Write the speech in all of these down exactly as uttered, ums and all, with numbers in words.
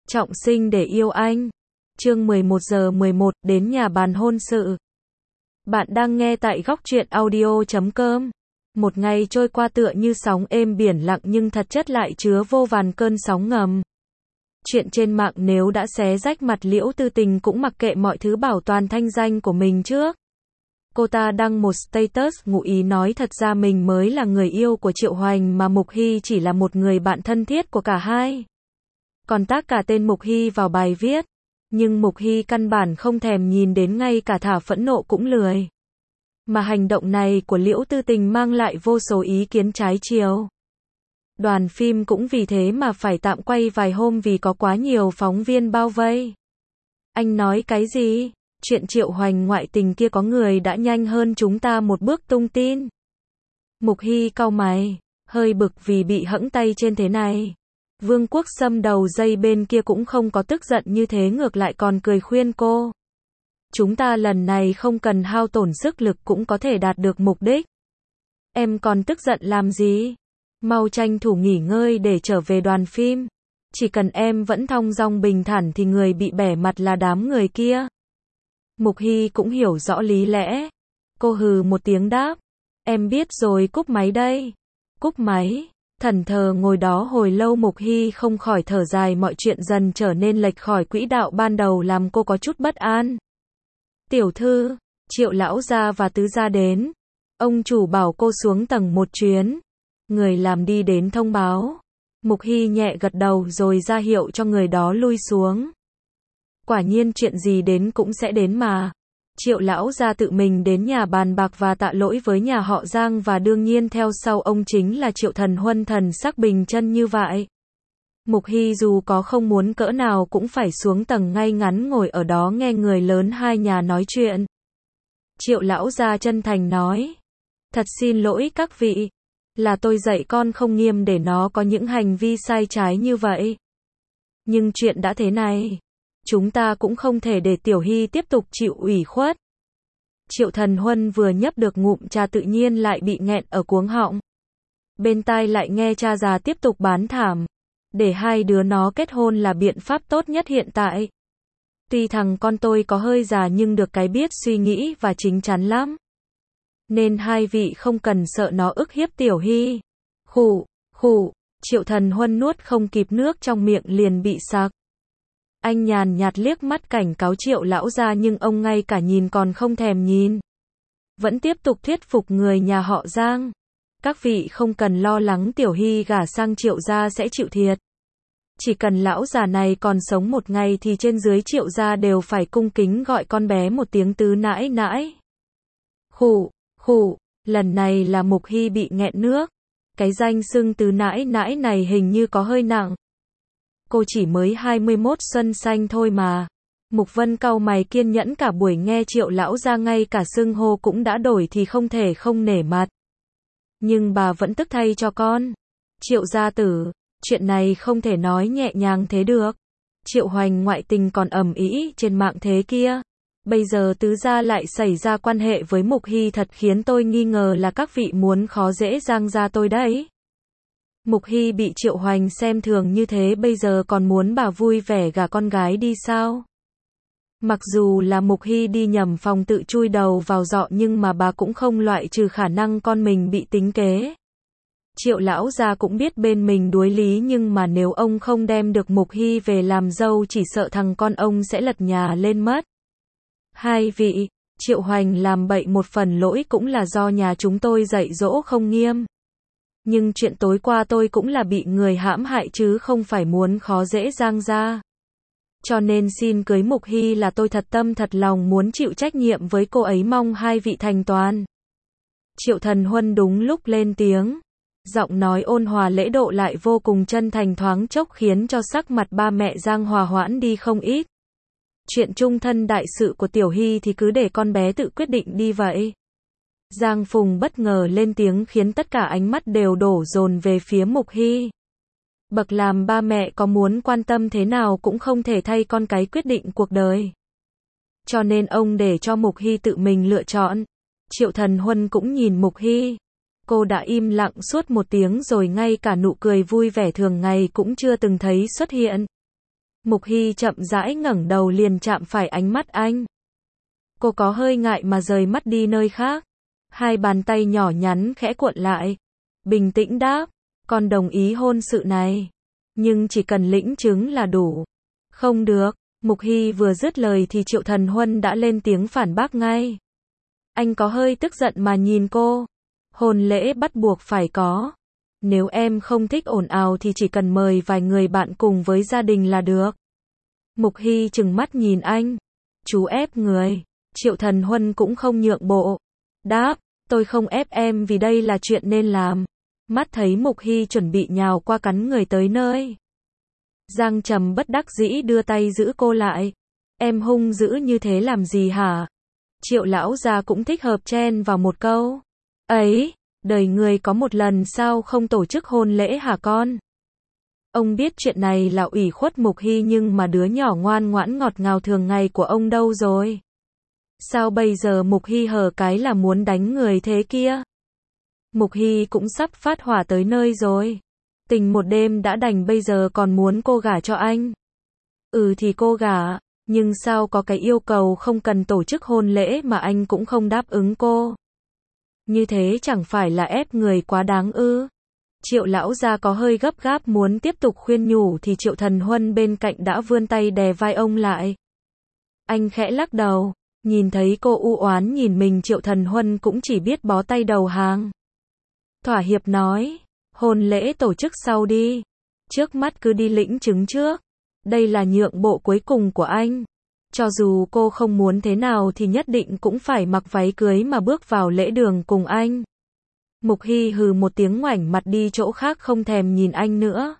Trọng sinh để yêu anh. Chương mười một giờ mười một, đến nhà bàn hôn sự. Bạn đang nghe tại góc truyện audio chấm com. Một ngày trôi qua tựa như sóng êm biển lặng nhưng thật chất lại chứa vô vàn cơn sóng ngầm. Chuyện trên mạng nếu đã xé rách mặt Liễu Tư Tình cũng mặc kệ mọi thứ bảo toàn thanh danh của mình trước. Cô ta đăng một status ngụ ý nói thật ra mình mới là người yêu của Triệu Hoành mà Mục Hy chỉ là một người bạn thân thiết của cả hai. Còn tác cả tên Mục Hy vào bài viết. Nhưng Mục Hy căn bản không thèm nhìn đến, ngay cả thả phẫn nộ cũng lười. Mà hành động này của Liễu Tư Tình mang lại vô số ý kiến trái chiều. Đoàn phim cũng vì thế mà phải tạm quay vài hôm vì có quá nhiều phóng viên bao vây. Anh nói cái gì? Chuyện Triệu Hoành ngoại tình kia có người đã nhanh hơn chúng ta một bước tung tin. Mục Hy cau mày, hơi bực vì bị hẫng tay trên thế này. Vương Quốc Sâm đầu dây bên kia cũng không có tức giận như thế, ngược lại còn cười khuyên cô. Chúng ta lần này không cần hao tổn sức lực cũng có thể đạt được mục đích. Em còn tức giận làm gì? Mau tranh thủ nghỉ ngơi để trở về đoàn phim. Chỉ cần em vẫn thong dong bình thản thì người bị bẻ mặt là đám người kia. Mục Hy cũng hiểu rõ lý lẽ. Cô hừ một tiếng đáp. Em biết rồi, cúp máy đây. Cúp máy. Thẫn thờ ngồi đó hồi lâu, Mục Hy không khỏi thở dài, mọi chuyện dần trở nên lệch khỏi quỹ đạo ban đầu làm cô có chút bất an. Tiểu thư, Triệu lão gia và tứ gia đến. Ông chủ bảo cô xuống tầng một chuyến. Người làm đi đến thông báo. Mục Hy nhẹ gật đầu rồi ra hiệu cho người đó lui xuống. Quả nhiên chuyện gì đến cũng sẽ đến mà. Triệu lão gia tự mình đến nhà bàn bạc và tạ lỗi với nhà họ Giang, và đương nhiên theo sau ông chính là Triệu Thần Huân, thần sắc bình chân như vậy. Mục Hy dù có không muốn cỡ nào cũng phải xuống tầng ngay ngắn ngồi ở đó nghe người lớn hai nhà nói chuyện. Triệu lão gia chân thành nói. Thật xin lỗi các vị. Là tôi dạy con không nghiêm để nó có những hành vi sai trái như vậy. Nhưng chuyện đã thế này. Chúng ta cũng không thể để Tiểu Hy tiếp tục chịu ủy khuất. Triệu Thần Huân vừa nhấp được ngụm trà tự nhiên lại bị nghẹn ở cuống họng. Bên tai lại nghe cha già tiếp tục bán thảm. Để hai đứa nó kết hôn là biện pháp tốt nhất hiện tại. Tuy thằng con tôi có hơi già nhưng được cái biết suy nghĩ và chín chắn lắm. Nên hai vị không cần sợ nó ức hiếp Tiểu Hy. Khụ, khụ, Triệu Thần Huân nuốt không kịp nước trong miệng liền bị sặc. Anh nhàn nhạt liếc mắt cảnh cáo Triệu lão gia nhưng ông ngay cả nhìn còn không thèm nhìn. Vẫn tiếp tục thuyết phục người nhà họ Giang. Các vị không cần lo lắng, Tiểu Hy gả sang Triệu gia sẽ chịu thiệt. Chỉ cần lão già này còn sống một ngày thì trên dưới Triệu gia đều phải cung kính gọi con bé một tiếng tứ nãi nãi. Khụ, khụ, lần này là Mục Hy bị nghẹn nước. Cái danh xưng tứ nãi nãi này hình như có hơi nặng. Cô chỉ mới hai mươi mốt xuân xanh thôi mà. Mục Vân cau mày kiên nhẫn cả buổi nghe Triệu lão gia ngay cả xưng hô cũng đã đổi thì không thể không nể mặt. Nhưng bà vẫn tức thay cho con. Triệu gia tử, chuyện này không thể nói nhẹ nhàng thế được. Triệu Hoành ngoại tình còn ầm ĩ trên mạng thế kia. Bây giờ tứ gia lại xảy ra quan hệ với Mục Hy, thật khiến tôi nghi ngờ là các vị muốn khó dễ Giang gia tôi đấy. Mục Hy bị Triệu Hoành xem thường như thế bây giờ còn muốn bà vui vẻ gả con gái đi sao? Mặc dù là Mục Hy đi nhầm phòng tự chui đầu vào giọ nhưng mà bà cũng không loại trừ khả năng con mình bị tính kế. Triệu lão gia cũng biết bên mình đuối lý nhưng mà nếu ông không đem được Mục Hy về làm dâu chỉ sợ thằng con ông sẽ lật nhà lên mất. Hai vị, Triệu Hoành làm bậy một phần lỗi cũng là do nhà chúng tôi dạy dỗ không nghiêm. Nhưng chuyện tối qua tôi cũng là bị người hãm hại chứ không phải muốn khó dễ Giang gia. Cho nên xin cưới Mục Hy là tôi thật tâm thật lòng muốn chịu trách nhiệm với cô ấy, mong hai vị thành toàn. Triệu Thần Huân đúng lúc lên tiếng. Giọng nói ôn hòa lễ độ lại vô cùng chân thành, thoáng chốc khiến cho sắc mặt ba mẹ Giang hòa hoãn đi không ít. Chuyện chung thân đại sự của Tiểu Hy thì cứ để con bé tự quyết định đi vậy. Giang Phùng bất ngờ lên tiếng khiến tất cả ánh mắt đều đổ dồn về phía Mục Hy. Bậc làm ba mẹ có muốn quan tâm thế nào cũng không thể thay con cái quyết định cuộc đời. Cho nên ông để cho Mục Hy tự mình lựa chọn. Triệu Thần Huân cũng nhìn Mục Hy. Cô đã im lặng suốt một tiếng rồi, ngay cả nụ cười vui vẻ thường ngày cũng chưa từng thấy xuất hiện. Mục Hy chậm rãi ngẩng đầu liền chạm phải ánh mắt anh. Cô có hơi ngại mà rời mắt đi nơi khác. Hai bàn tay nhỏ nhắn khẽ cuộn lại. Bình tĩnh đáp, con đồng ý hôn sự này. Nhưng chỉ cần lĩnh chứng là đủ. Không được. Mục Hy vừa dứt lời thì Triệu Thần Huân đã lên tiếng phản bác ngay. Anh có hơi tức giận mà nhìn cô. Hôn lễ bắt buộc phải có. Nếu em không thích ồn ào thì chỉ cần mời vài người bạn cùng với gia đình là được. Mục Hy trừng mắt nhìn anh. Chú ép người. Triệu Thần Huân cũng không nhượng bộ. Đáp, tôi không ép em vì đây là chuyện nên làm. Mắt thấy Mục Hy chuẩn bị nhào qua cắn người tới nơi. Giang Trầm bất đắc dĩ đưa tay giữ cô lại. Em hung dữ như thế làm gì hả? Triệu lão gia cũng thích hợp chen vào một câu. Ấy, đời người có một lần sao không tổ chức hôn lễ hả con? Ông biết chuyện này là ủy khuất Mục Hy nhưng mà đứa nhỏ ngoan ngoãn ngọt ngào thường ngày của ông đâu rồi? Sao bây giờ Mục Hy hở cái là muốn đánh người thế kia? Mục Hy cũng sắp phát hỏa tới nơi rồi. Tình một đêm đã đành bây giờ còn muốn cô gả cho anh. Ừ thì cô gả, nhưng sao có cái yêu cầu không cần tổ chức hôn lễ mà anh cũng không đáp ứng cô? Như thế chẳng phải là ép người quá đáng ư? Triệu lão gia có hơi gấp gáp muốn tiếp tục khuyên nhủ thì Triệu Thần Huân bên cạnh đã vươn tay đè vai ông lại. Anh khẽ lắc đầu, nhìn thấy cô u oán nhìn mình Triệu Thần Huân cũng chỉ biết bó tay đầu hàng. Thỏa hiệp nói, hôn lễ tổ chức sau đi. Trước mắt cứ đi lĩnh chứng trước. Đây là nhượng bộ cuối cùng của anh. Cho dù cô không muốn thế nào thì nhất định cũng phải mặc váy cưới mà bước vào lễ đường cùng anh. Mục Hy hừ một tiếng ngoảnh mặt đi chỗ khác không thèm nhìn anh nữa.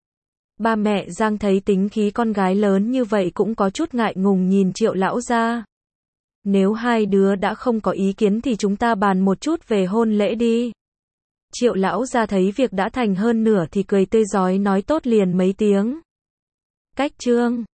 Ba mẹ Giang thấy tính khí con gái lớn như vậy cũng có chút ngại ngùng nhìn Triệu lão gia. Nếu hai đứa đã không có ý kiến thì chúng ta bàn một chút về hôn lễ đi. Triệu lão gia thấy việc đã thành hơn nửa thì cười tươi rói nói tốt liền mấy tiếng. Cách chương